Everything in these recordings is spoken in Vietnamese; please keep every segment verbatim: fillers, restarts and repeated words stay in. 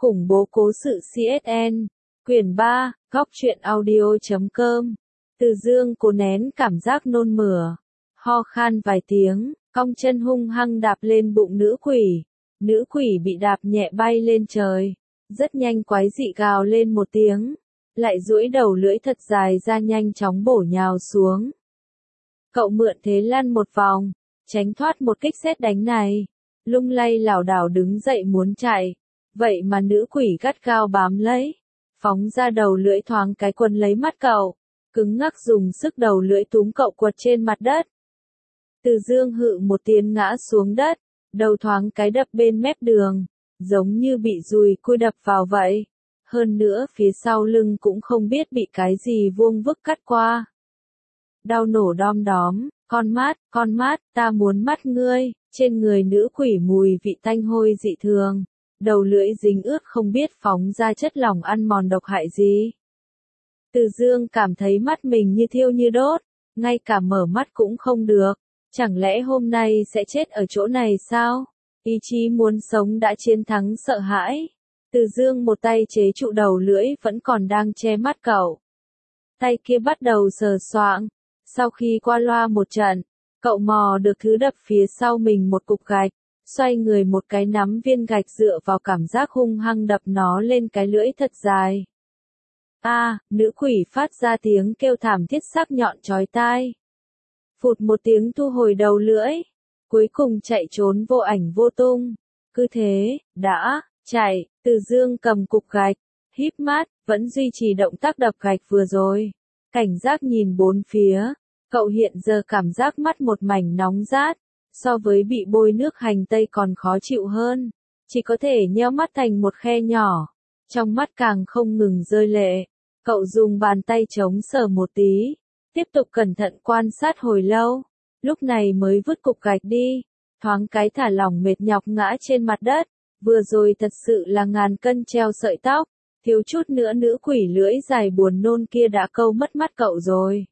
Khủng bố cố sự xê ét en, quyển ba, góc truyện audio chấm com. Từ Dương cố nén cảm giác nôn mửa, ho khan vài tiếng, cong chân hung hăng đạp lên bụng nữ quỷ. Nữ quỷ bị đạp nhẹ bay lên trời, rất nhanh quái dị gào lên một tiếng, lại duỗi đầu lưỡi thật dài ra nhanh chóng bổ nhào xuống. Cậu mượn thế lăn một vòng, tránh thoát một kích sét đánh này, lung lay lảo đảo đứng dậy muốn chạy, vậy mà nữ quỷ gắt gao bám lấy, phóng ra đầu lưỡi thoáng cái quấn lấy mắt cậu, cứng ngắc dùng sức đầu lưỡi túm cậu quật trên mặt đất. Từ Dương hự một tiếng ngã xuống đất, đầu thoáng cái đập bên mép đường, giống như bị dùi cui đập vào vậy. Hơn nữa phía sau lưng cũng không biết bị cái gì vuông vức cắt qua. Đau nổ đom đóm, con mát, con mát, ta muốn mắt ngươi, trên người nữ quỷ mùi vị tanh hôi dị thường, đầu lưỡi dính ướt không biết phóng ra chất lỏng ăn mòn độc hại gì. Từ Dương cảm thấy mắt mình như thiêu như đốt, ngay cả mở mắt cũng không được, chẳng lẽ hôm nay sẽ chết ở chỗ này sao? Ý chí muốn sống đã chiến thắng sợ hãi. Từ Dương một tay chế trụ đầu lưỡi vẫn còn đang che mắt cậu. Tay kia bắt đầu sờ soạng. Sau khi qua loa một trận, cậu mò được thứ đập phía sau mình một cục gạch, xoay người một cái nắm viên gạch dựa vào cảm giác hung hăng đập nó lên cái lưỡi thật dài. A, à, nữ quỷ phát ra tiếng kêu thảm thiết sắc nhọn chói tai. Phụt một tiếng thu hồi đầu lưỡi, cuối cùng chạy trốn vô ảnh vô tung. Cứ thế, đã, chạy, Từ Dương cầm cục gạch, híp mắt, vẫn duy trì động tác đập gạch vừa rồi. Cảnh giác nhìn bốn phía, cậu hiện giờ cảm giác mắt một mảnh nóng rát, so với bị bôi nước hành tây còn khó chịu hơn, chỉ có thể nheo mắt thành một khe nhỏ, trong mắt càng không ngừng rơi lệ. Cậu dùng bàn tay chống sờ một tí, tiếp tục cẩn thận quan sát hồi lâu, lúc này mới vứt cục gạch đi, thoáng cái thả lỏng mệt nhọc ngã trên mặt đất, vừa rồi thật sự là ngàn cân treo sợi tóc, thiếu chút nữa nữ quỷ lưỡi dài buồn nôn kia đã câu mất mắt cậu rồi.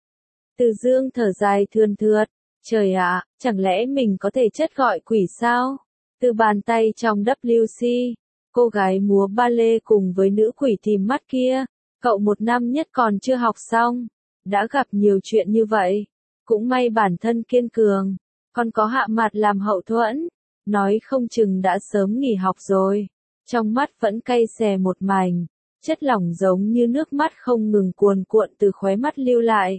Từ Dương thở dài thườn thượt, trời ạ, chẳng lẽ mình có thể chất gọi quỷ sao? Từ bàn tay trong W C, cô gái múa ba lê cùng với nữ quỷ tìm mắt kia, cậu một năm nhất còn chưa học xong, đã gặp nhiều chuyện như vậy, cũng may bản thân kiên cường, còn có Hạ Mạt làm hậu thuẫn, nói không chừng đã sớm nghỉ học rồi. Trong mắt vẫn cay xè một mảnh, chất lỏng giống như nước mắt không ngừng cuồn cuộn từ khóe mắt lưu lại.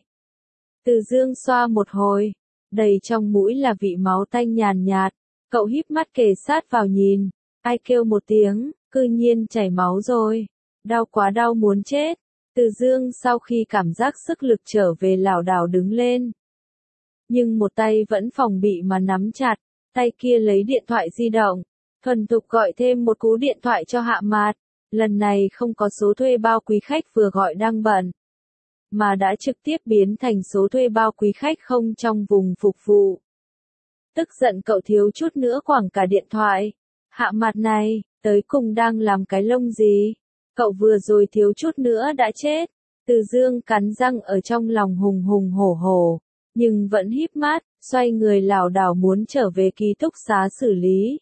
Từ Dương xoa một hồi, đầy trong mũi là vị máu tanh nhàn nhạt, cậu híp mắt kề sát vào nhìn, ai kêu một tiếng, cư nhiên chảy máu rồi, đau quá đau muốn chết. Từ Dương sau khi cảm giác sức lực trở về lảo đảo đứng lên, nhưng một tay vẫn phòng bị mà nắm chặt, tay kia lấy điện thoại di động, thuần thục gọi thêm một cú điện thoại cho Hạ Mạt, lần này không có số thuê bao quý khách vừa gọi đang bận, mà đã trực tiếp biến thành số thuê bao quý khách không trong vùng phục vụ. Tức giận cậu thiếu chút nữa quẳng cả điện thoại. Hạ Mạt này, tới cùng đang làm cái lông gì? Cậu vừa rồi thiếu chút nữa đã chết. Từ Dương cắn răng ở trong lòng hùng hùng hổ hổ, nhưng vẫn híp mắt, xoay người lảo đảo muốn trở về ký túc xá xử lý.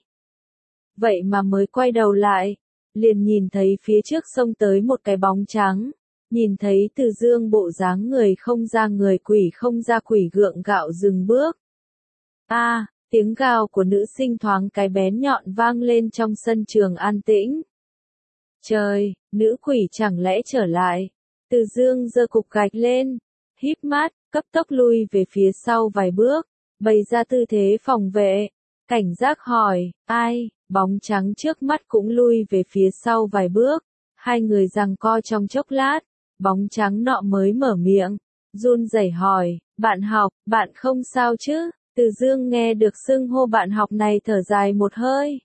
Vậy mà mới quay đầu lại, liền nhìn thấy phía trước xông tới một cái bóng trắng, nhìn thấy Từ Dương bộ dáng người không ra người quỷ không ra quỷ gượng gạo dừng bước. A, à, tiếng gào của nữ sinh thoáng cái bén nhọn vang lên trong sân trường an tĩnh. Trời, nữ quỷ chẳng lẽ trở lại? Từ Dương giơ cục gạch lên, híp mắt, cấp tốc lui về phía sau vài bước, bày ra tư thế phòng vệ, cảnh giác hỏi, ai? Bóng trắng trước mắt cũng lui về phía sau vài bước, hai người giằng co trong chốc lát, bóng trắng nọ mới mở miệng, run rẩy hỏi, bạn học, bạn không sao chứ? Từ Dương nghe được xưng hô bạn học này thở dài một hơi,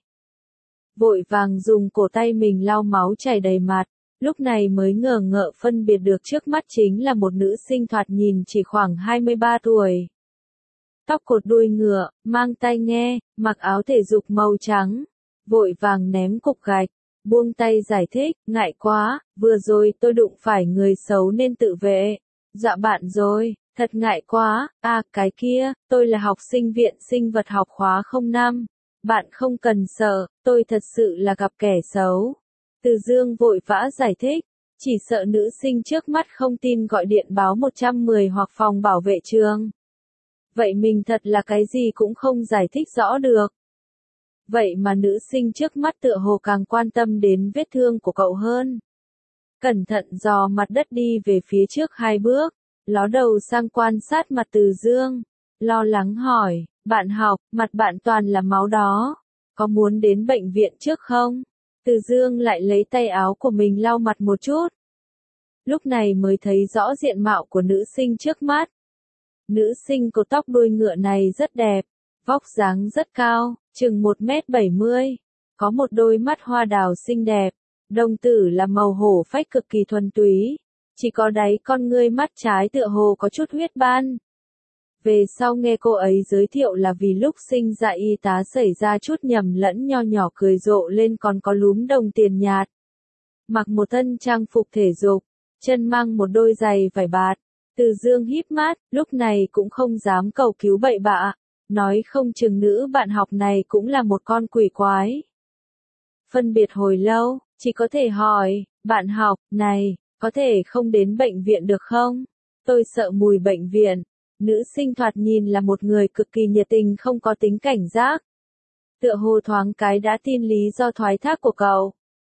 vội vàng dùng cổ tay mình lau máu chảy đầy mặt, lúc này mới ngờ ngợ phân biệt được trước mắt chính là một nữ sinh thoạt nhìn chỉ khoảng hai mươi ba tuổi. Tóc cột đuôi ngựa, mang tai nghe, mặc áo thể dục màu trắng, vội vàng ném cục gạch, buông tay giải thích, ngại quá, vừa rồi tôi đụng phải người xấu nên tự vệ. Dạ bạn rồi, thật ngại quá, à cái kia, tôi là học sinh viện sinh vật học khóa không năm. Bạn không cần sợ, tôi thật sự là gặp kẻ xấu. Từ Dương vội vã giải thích, chỉ sợ nữ sinh trước mắt không tin gọi điện báo một một không hoặc phòng bảo vệ trường. Vậy mình thật là cái gì cũng không giải thích rõ được. Vậy mà nữ sinh trước mắt tựa hồ càng quan tâm đến vết thương của cậu hơn. Cẩn thận dò mặt đất đi về phía trước hai bước, ló đầu sang quan sát mặt Từ Dương, lo lắng hỏi, bạn học, mặt bạn toàn là máu đó, có muốn đến bệnh viện trước không? Từ Dương lại lấy tay áo của mình lau mặt một chút. Lúc này mới thấy rõ diện mạo của nữ sinh trước mắt. Nữ sinh cột tóc đuôi ngựa này rất đẹp, vóc dáng rất cao, chừng một mét bảy mươi, có một đôi mắt hoa đào xinh đẹp, đồng tử là màu hổ phách cực kỳ thuần túy, chỉ có đáy con ngươi mắt trái tựa hồ có chút huyết ban. Về sau nghe cô ấy giới thiệu là vì lúc sinh ra y tá xảy ra chút nhầm lẫn nho nhỏ cười rộ lên còn có lúm đồng tiền nhạt. Mặc một thân trang phục thể dục, chân mang một đôi giày vải bạt. Từ Dương híp mắt, lúc này cũng không dám cầu cứu bậy bạ, nói không chừng nữ bạn học này cũng là một con quỷ quái. Phân biệt hồi lâu, chỉ có thể hỏi, bạn học, này, có thể không đến bệnh viện được không? Tôi sợ mùi bệnh viện. Nữ sinh thoạt nhìn là một người cực kỳ nhiệt tình không có tính cảnh giác. Tựa hồ thoáng cái đã tin lý do thoái thác của cậu.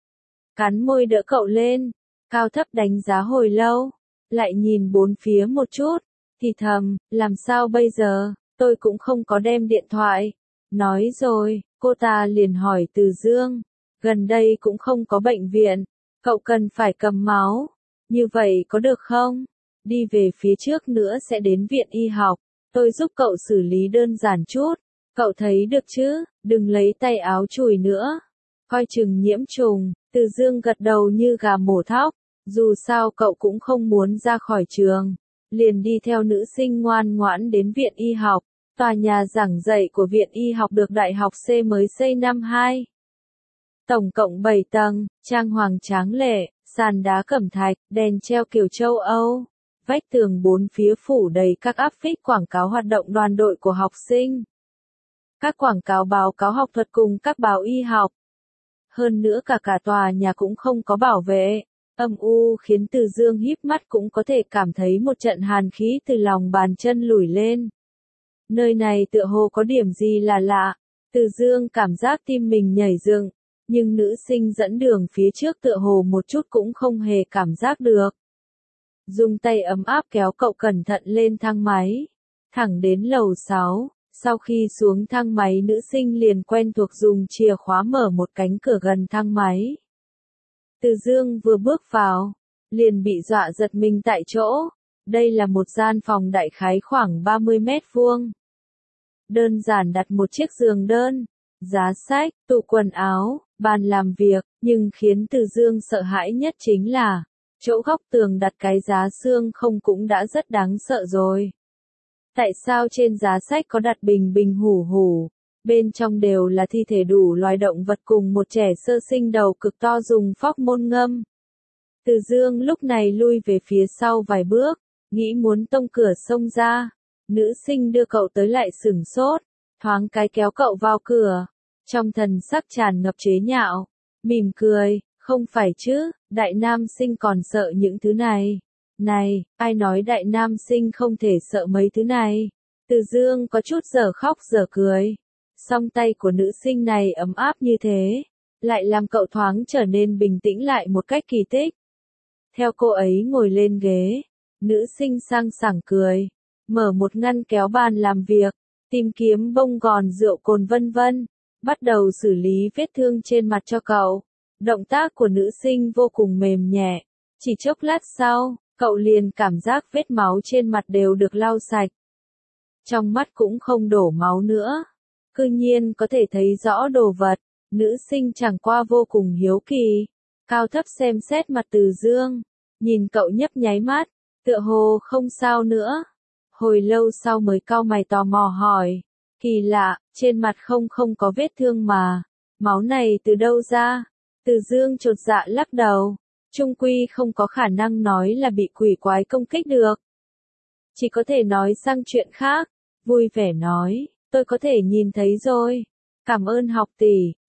Cắn môi đỡ cậu lên, cao thấp đánh giá hồi lâu, lại nhìn bốn phía một chút, thì thầm, làm sao bây giờ, tôi cũng không có đem điện thoại. Nói rồi, cô ta liền hỏi Từ Dương, gần đây cũng không có bệnh viện, cậu cần phải cầm máu, như vậy có được không? Đi về phía trước nữa sẽ đến viện y học, tôi giúp cậu xử lý đơn giản chút, cậu thấy được chứ, đừng lấy tay áo chùi nữa, coi chừng nhiễm trùng. Từ Dương gật đầu như gà mổ thóc, dù sao cậu cũng không muốn ra khỏi trường, liền đi theo nữ sinh ngoan ngoãn đến viện y học, tòa nhà giảng dạy của viện y học được Đại học C mới xây năm hai. Tổng cộng bảy tầng, trang hoàng tráng lệ, sàn đá cẩm thạch, đèn treo kiểu châu Âu. Vách tường bốn phía phủ đầy các áp phích quảng cáo hoạt động đoàn đội của học sinh. Các quảng cáo báo cáo học thuật cùng các báo y học. Hơn nữa cả cả tòa nhà cũng không có bảo vệ, âm u khiến Từ Dương híp mắt cũng có thể cảm thấy một trận hàn khí từ lòng bàn chân lủi lên. Nơi này tựa hồ có điểm gì là lạ, Từ Dương cảm giác tim mình nhảy dựng, nhưng nữ sinh dẫn đường phía trước tựa hồ một chút cũng không hề cảm giác được. Dùng tay ấm áp kéo cậu cẩn thận lên thang máy, thẳng đến lầu sáu, sau khi xuống thang máy nữ sinh liền quen thuộc dùng chìa khóa mở một cánh cửa gần thang máy. Từ Dương vừa bước vào, liền bị dọa giật mình tại chỗ, đây là một gian phòng đại khái khoảng ba mươi mét vuông. Đơn giản đặt một chiếc giường đơn, giá sách, tủ quần áo, bàn làm việc, nhưng khiến Từ Dương sợ hãi nhất chính là chỗ góc tường đặt cái giá xương không cũng đã rất đáng sợ rồi. Tại sao trên giá sách có đặt bình bình hủ hủ, bên trong đều là thi thể đủ loài động vật cùng một trẻ sơ sinh đầu cực to dùng phóc môn ngâm. Từ Dương lúc này lui về phía sau vài bước, nghĩ muốn tông cửa xông ra. Nữ sinh đưa cậu tới lại sửng sốt, thoáng cái kéo cậu vào cửa, trong thần sắc tràn ngập chế nhạo, mỉm cười, không phải chứ, đại nam sinh còn sợ những thứ này. Này, ai nói đại nam sinh không thể sợ mấy thứ này? Từ Dương có chút giờ khóc giờ cười. Song tay của nữ sinh này ấm áp như thế, lại làm cậu thoáng trở nên bình tĩnh lại một cách kỳ tích. Theo cô ấy ngồi lên ghế, nữ sinh sang sảng cười, mở một ngăn kéo bàn làm việc, tìm kiếm bông gòn rượu cồn vân vân, bắt đầu xử lý vết thương trên mặt cho cậu. Động tác của nữ sinh vô cùng mềm nhẹ, chỉ chốc lát sau, cậu liền cảm giác vết máu trên mặt đều được lau sạch. Trong mắt cũng không đổ máu nữa, cư nhiên có thể thấy rõ đồ vật, nữ sinh chẳng qua vô cùng hiếu kỳ, cao thấp xem xét mặt Từ Dương, nhìn cậu nhấp nháy mắt, tựa hồ không sao nữa. Hồi lâu sau mới cau mày tò mò hỏi, kỳ lạ, trên mặt không không có vết thương mà, máu này từ đâu ra? Từ Dương chột dạ lắc đầu, chung quy không có khả năng nói là bị quỷ quái công kích được. Chỉ có thể nói sang chuyện khác, vui vẻ nói, tôi có thể nhìn thấy rồi, cảm ơn học tỷ,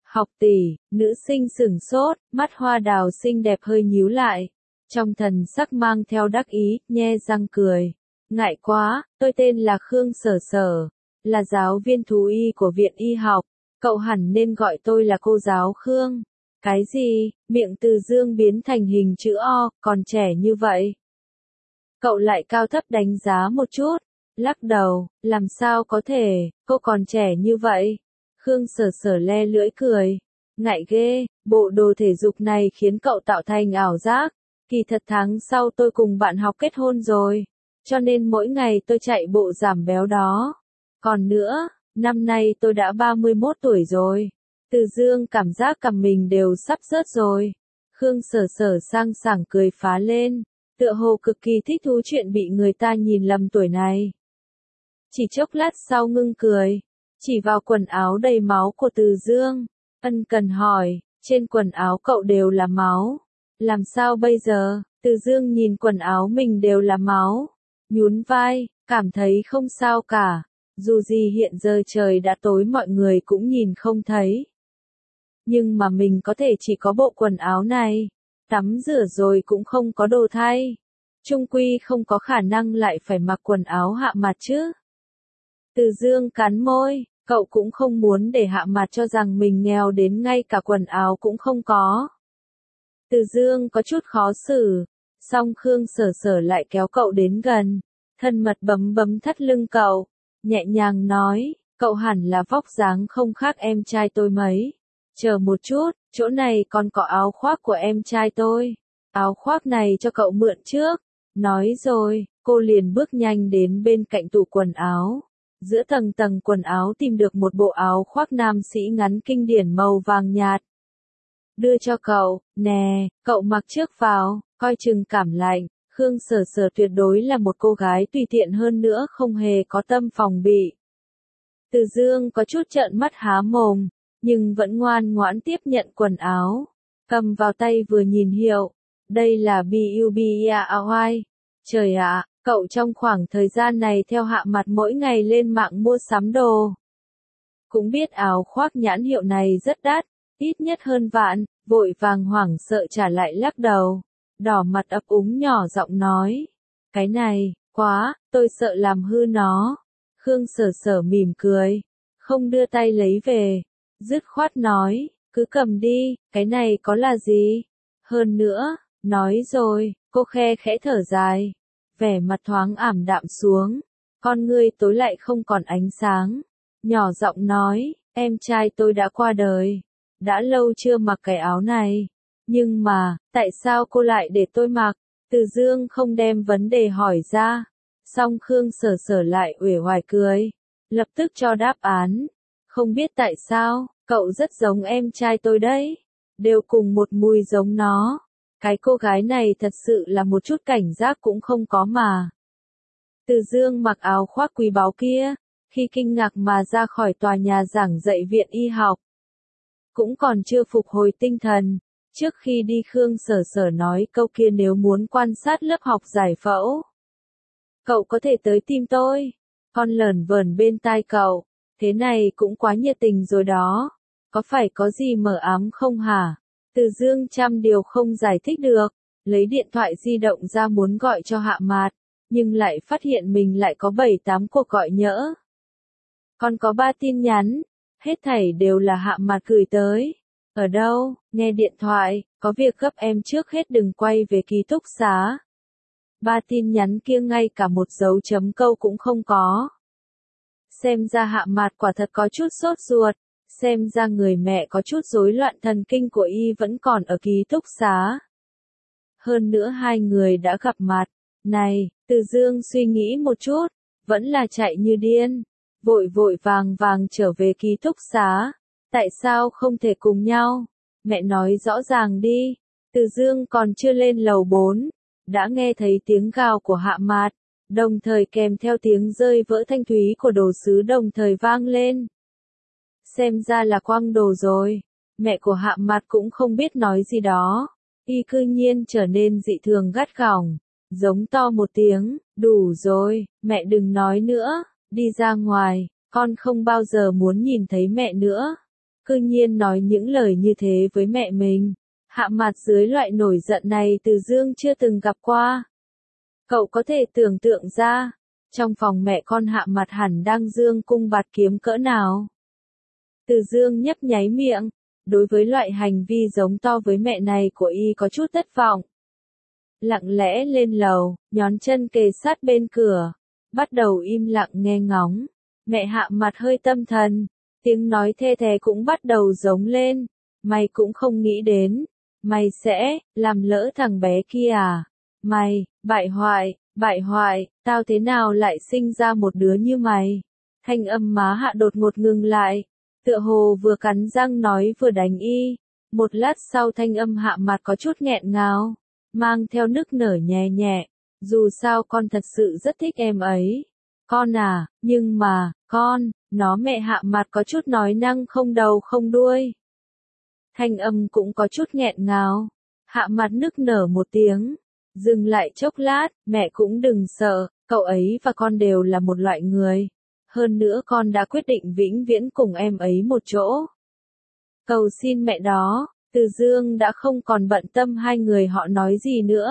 Học tỷ, nữ sinh sửng sốt, mắt hoa đào xinh đẹp hơi nhíu lại. Trong thần sắc mang theo đắc ý, nhe răng cười. Ngại quá, tôi tên là Khương Sở Sở, là giáo viên thú y của viện y học. Cậu hẳn nên gọi tôi là cô giáo Khương. Cái gì, miệng Từ Dương biến thành hình chữ O, còn trẻ như vậy. Cậu lại cao thấp đánh giá một chút, lắc đầu, làm sao có thể, cô còn trẻ như vậy. Khương Sở Sở le lưỡi cười, ngại ghê, bộ đồ thể dục này khiến cậu tạo thành ảo giác. Kỳ thật tháng sau tôi cùng bạn học kết hôn rồi, cho nên mỗi ngày tôi chạy bộ giảm béo đó. Còn nữa, năm nay tôi đã ba mươi mốt tuổi rồi. Từ Dương cảm giác cằm mình đều sắp rớt rồi. Khương Sở Sở sang sảng cười phá lên, tựa hồ cực kỳ thích thú chuyện bị người ta nhìn lầm tuổi này. Chỉ chốc lát sau ngưng cười, chỉ vào quần áo đầy máu của Từ Dương, ân cần hỏi, trên quần áo cậu đều là máu. Làm sao bây giờ? Từ Dương nhìn quần áo mình đều là máu, nhún vai, cảm thấy không sao cả. Dù gì hiện giờ trời đã tối mọi người cũng nhìn không thấy. Nhưng mà mình có thể chỉ có bộ quần áo này. Tắm rửa rồi cũng không có đồ thay. Chung quy không có khả năng lại phải mặc quần áo hạ mặt chứ. Từ Dương cắn môi, cậu cũng không muốn để hạ mặt cho rằng mình nghèo đến ngay cả quần áo cũng không có. Từ Dương có chút khó xử, song Khương Sở Sở lại kéo cậu đến gần, thân mật bấm bấm thắt lưng cậu, nhẹ nhàng nói, cậu hẳn là vóc dáng không khác em trai tôi mấy. Chờ một chút, chỗ này còn có áo khoác của em trai tôi. Áo khoác này cho cậu mượn trước. Nói rồi, cô liền bước nhanh đến bên cạnh tủ quần áo. Giữa tầng tầng quần áo tìm được một bộ áo khoác nam sĩ ngắn kinh điển màu vàng nhạt. Đưa cho cậu, nè, cậu mặc trước vào, coi chừng cảm lạnh. Khương Sở Sở tuyệt đối là một cô gái tùy tiện hơn nữa không hề có tâm phòng bị. Từ Dương có chút trợn mắt há mồm, nhưng vẫn ngoan ngoãn tiếp nhận quần áo. Cầm vào tay vừa nhìn hiệu. Đây là Bubiawai. Trời ạ, cậu trong khoảng thời gian này theo hạ mặt mỗi ngày lên mạng mua sắm đồ. Cũng biết áo khoác nhãn hiệu này rất đắt, ít nhất hơn vạn, vội vàng hoảng sợ trả lại lắc đầu. Đỏ mặt ấp úng nhỏ giọng nói. Cái này, quá, tôi sợ làm hư nó. Khương Sở Sở mỉm cười, không đưa tay lấy về. Dứt khoát nói, cứ cầm đi, cái này có là gì? Hơn nữa, nói rồi, cô khe khẽ thở dài. Vẻ mặt thoáng ảm đạm xuống, con ngươi tối lại không còn ánh sáng. Nhỏ giọng nói, em trai tôi đã qua đời. Đã lâu chưa mặc cái áo này. Nhưng mà, tại sao cô lại để tôi mặc? Từ Dương không đem vấn đề hỏi ra. Song Khương Sở Sở lại uể oải cười. Lập tức cho đáp án. Không biết tại sao, cậu rất giống em trai tôi đấy. Đều cùng một mùi giống nó. Cái cô gái này thật sự là một chút cảnh giác cũng không có mà. Từ Dương mặc áo khoác quý báu kia, khi kinh ngạc mà ra khỏi tòa nhà giảng dạy viện y học. Cũng còn chưa phục hồi tinh thần. Trước khi đi Khương Sở Sở nói câu kia nếu muốn quan sát lớp học giải phẫu. Cậu có thể tới tìm tôi. Con lởn vởn bên tai cậu. Thế này cũng quá nhiệt tình rồi đó. Có phải có gì mờ ám không hả? Từ Dương trăm điều không giải thích được. Lấy điện thoại di động ra muốn gọi cho Hạ Mạt. Nhưng lại phát hiện mình lại có bảy tám cuộc gọi nhỡ. Còn có ba tin nhắn. Hết thảy đều là Hạ Mạt gửi tới. Ở đâu? Nghe điện thoại. Có việc gấp em trước hết đừng quay về ký túc xá. Ba tin nhắn kia ngay cả một dấu chấm câu cũng không có. Xem ra Hạ Mạt quả thật có chút sốt ruột. Xem ra người mẹ có chút rối loạn thần kinh của y vẫn còn ở ký túc xá. Hơn nữa hai người đã gặp mặt. Này, Từ Dương suy nghĩ một chút. Vẫn là chạy như điên. Vội vội vàng vàng trở về ký túc xá. Tại sao không thể cùng nhau? Mẹ nói rõ ràng đi. Từ Dương còn chưa lên lầu bốn. Đã nghe thấy tiếng gào của Hạ Mạt. Đồng thời kèm theo tiếng rơi vỡ thanh thúy của đồ sứ đồng thời vang lên. Xem ra là quăng đồ rồi. Mẹ của Hạ Mạt cũng không biết nói gì đó. Y cư nhiên trở nên dị thường gắt gỏng. Giống to một tiếng, đủ rồi, mẹ đừng nói nữa, đi ra ngoài, con không bao giờ muốn nhìn thấy mẹ nữa. cư nhiên nói những lời như thế với mẹ mình. Hạ Mạt dưới loại nổi giận này Từ Dương chưa từng gặp qua. Cậu có thể tưởng tượng ra, trong phòng mẹ con Hạ Mạt hẳn đang dương cung bạt kiếm cỡ nào. Từ Dương nhấp nháy miệng, đối với loại hành vi giống to với mẹ này của y có chút thất vọng. Lặng lẽ lên lầu, nhón chân kề sát bên cửa, bắt đầu im lặng nghe ngóng. Mẹ Hạ Mạt hơi tâm thần, tiếng nói thê thé cũng bắt đầu giống lên. Mày cũng không nghĩ đến, mày sẽ làm lỡ thằng bé kia à? Mày, bại hoại, bại hoại, tao thế nào lại sinh ra một đứa như mày? Thanh âm má Hạ đột ngột ngừng lại, tựa hồ vừa cắn răng nói vừa đánh y. Một lát sau thanh âm Hạ Mạt có chút nghẹn ngào, mang theo nức nở nhẹ nhẹ. Dù sao con thật sự rất thích em ấy. Con à, nhưng mà, con, nó mẹ Hạ Mạt có chút nói năng không đầu không đuôi. Thanh âm cũng có chút nghẹn ngào. Hạ Mạt nức nở một tiếng. Dừng lại chốc lát, mẹ cũng đừng sợ, cậu ấy và con đều là một loại người. Hơn nữa con đã quyết định vĩnh viễn cùng em ấy một chỗ. Cầu xin mẹ đó, Từ Dương đã không còn bận tâm hai người họ nói gì nữa.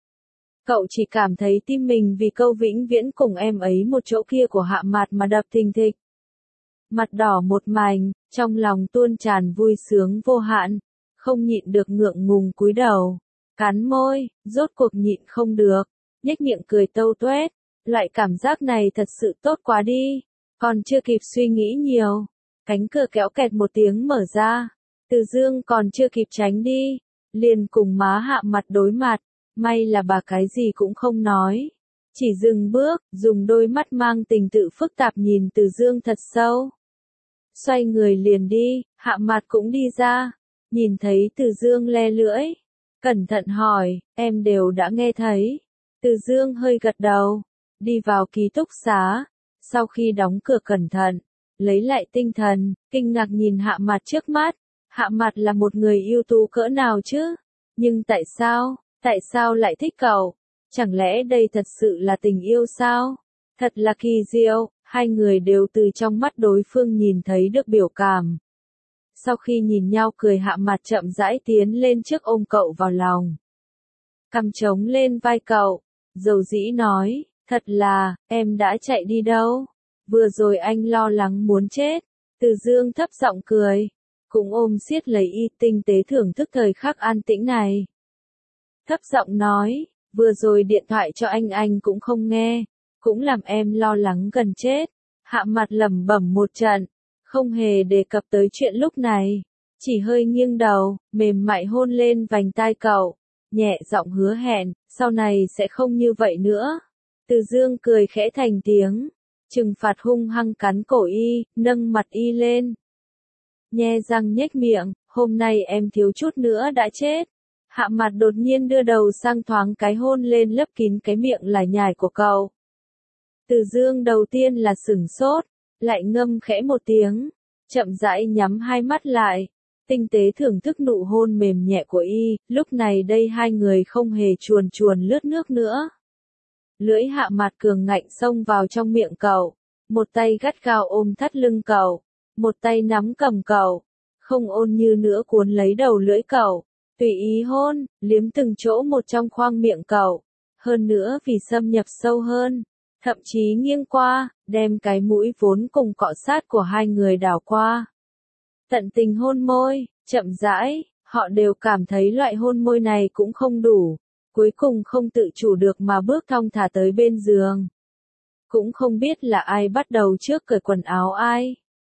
Cậu chỉ cảm thấy tim mình vì câu vĩnh viễn cùng em ấy một chỗ kia của Hạ Mạt mà đập thình thịch. Mặt đỏ một mảnh, trong lòng tuôn tràn vui sướng vô hạn, không nhịn được ngượng ngùng cúi đầu, cắn môi, rốt cuộc nhịn không được, nhếch miệng cười tâu tuét. Loại cảm giác này thật sự tốt quá đi. Còn chưa kịp suy nghĩ nhiều, cánh cửa kéo kẹt một tiếng mở ra. Từ Dương còn chưa kịp tránh đi, liền cùng má Hạ Mạt đối mặt. May là bà cái gì cũng không nói, chỉ dừng bước, dùng đôi mắt mang tình tự phức tạp nhìn Từ Dương thật sâu. Xoay người liền đi, Hạ Mạt cũng đi ra, nhìn thấy Từ Dương le lưỡi, cẩn thận hỏi, em đều đã nghe thấy. Từ Dương hơi gật đầu, đi vào ký túc xá, sau khi đóng cửa cẩn thận, lấy lại tinh thần, kinh ngạc nhìn Hạ Mạt trước mắt. Hạ Mạt là một người ưu tú cỡ nào chứ? Nhưng tại sao? Tại sao lại thích cậu? Chẳng lẽ đây thật sự là tình yêu sao? Thật là kỳ diệu, hai người đều từ trong mắt đối phương nhìn thấy được biểu cảm. Sau khi nhìn nhau cười Hạ Mạt chậm rãi tiến lên trước ôm cậu vào lòng. Cằm trống lên vai cậu, dầu dĩ nói, thật là, em đã chạy đi đâu? Vừa rồi anh lo lắng muốn chết. Từ Dương thấp giọng cười, cũng ôm siết lấy y tinh tế thưởng thức thời khắc an tĩnh này. Thấp giọng nói, vừa rồi điện thoại cho anh anh cũng không nghe, cũng làm em lo lắng gần chết. Hạ Mạt lẩm bẩm một trận, không hề đề cập tới chuyện lúc này, chỉ hơi nghiêng đầu, mềm mại hôn lên vành tai cậu, nhẹ giọng hứa hẹn, sau này sẽ không như vậy nữa. Từ Dương cười khẽ thành tiếng, trừng phạt hung hăng cắn cổ y, nâng mặt y lên. Nhe răng nhếch miệng, hôm nay em thiếu chút nữa đã chết. Hạ Mạt đột nhiên đưa đầu sang thoáng cái hôn lên lấp kín cái miệng lải nhải của cậu. Từ Dương đầu tiên là sửng sốt, lại ngâm khẽ một tiếng, chậm rãi nhắm hai mắt lại, tinh tế thưởng thức nụ hôn mềm nhẹ của y. Lúc này đây hai người không hề chuồn chuồn lướt nước nữa. Lưỡi Hạ Mạt cường ngạnh xông vào trong miệng cậu, một tay gắt gao ôm thắt lưng cậu, một tay nắm cầm cậu, không ôn như nữa cuốn lấy đầu lưỡi cậu. Tùy ý hôn, liếm từng chỗ một trong khoang miệng cậu. Hơn nữa vì xâm nhập sâu hơn, thậm chí nghiêng qua, đem cái mũi vốn cùng cọ sát của hai người đảo qua. Tận tình hôn môi, chậm rãi, họ đều cảm thấy loại hôn môi này cũng không đủ. Cuối cùng không tự chủ được mà bước thong thả tới bên giường. Cũng không biết là ai bắt đầu trước cởi quần áo ai.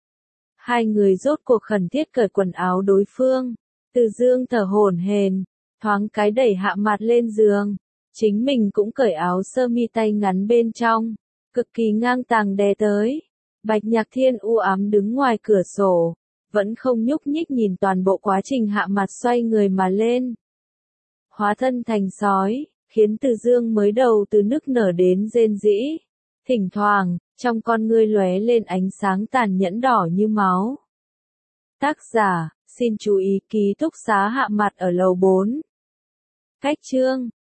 Hai người rốt cuộc khẩn thiết cởi quần áo đối phương. Từ Dương thở hổn hển, thoáng cái đẩy Hạ Mạt lên giường, chính mình cũng cởi áo sơ mi tay ngắn bên trong, cực kỳ ngang tàng đè tới. Bạch Nhạc Thiên u ám đứng ngoài cửa sổ, vẫn không nhúc nhích nhìn toàn bộ quá trình Hạ Mạt xoay người mà lên. Hóa thân thành sói, khiến Từ Dương mới đầu từ nức nở đến rên rỉ. Thỉnh thoảng, trong con ngươi lóe lên ánh sáng tàn nhẫn đỏ như máu. Tác giả, xin chú ý ký túc xá Hạ Mạt ở lầu bốn. Cách chương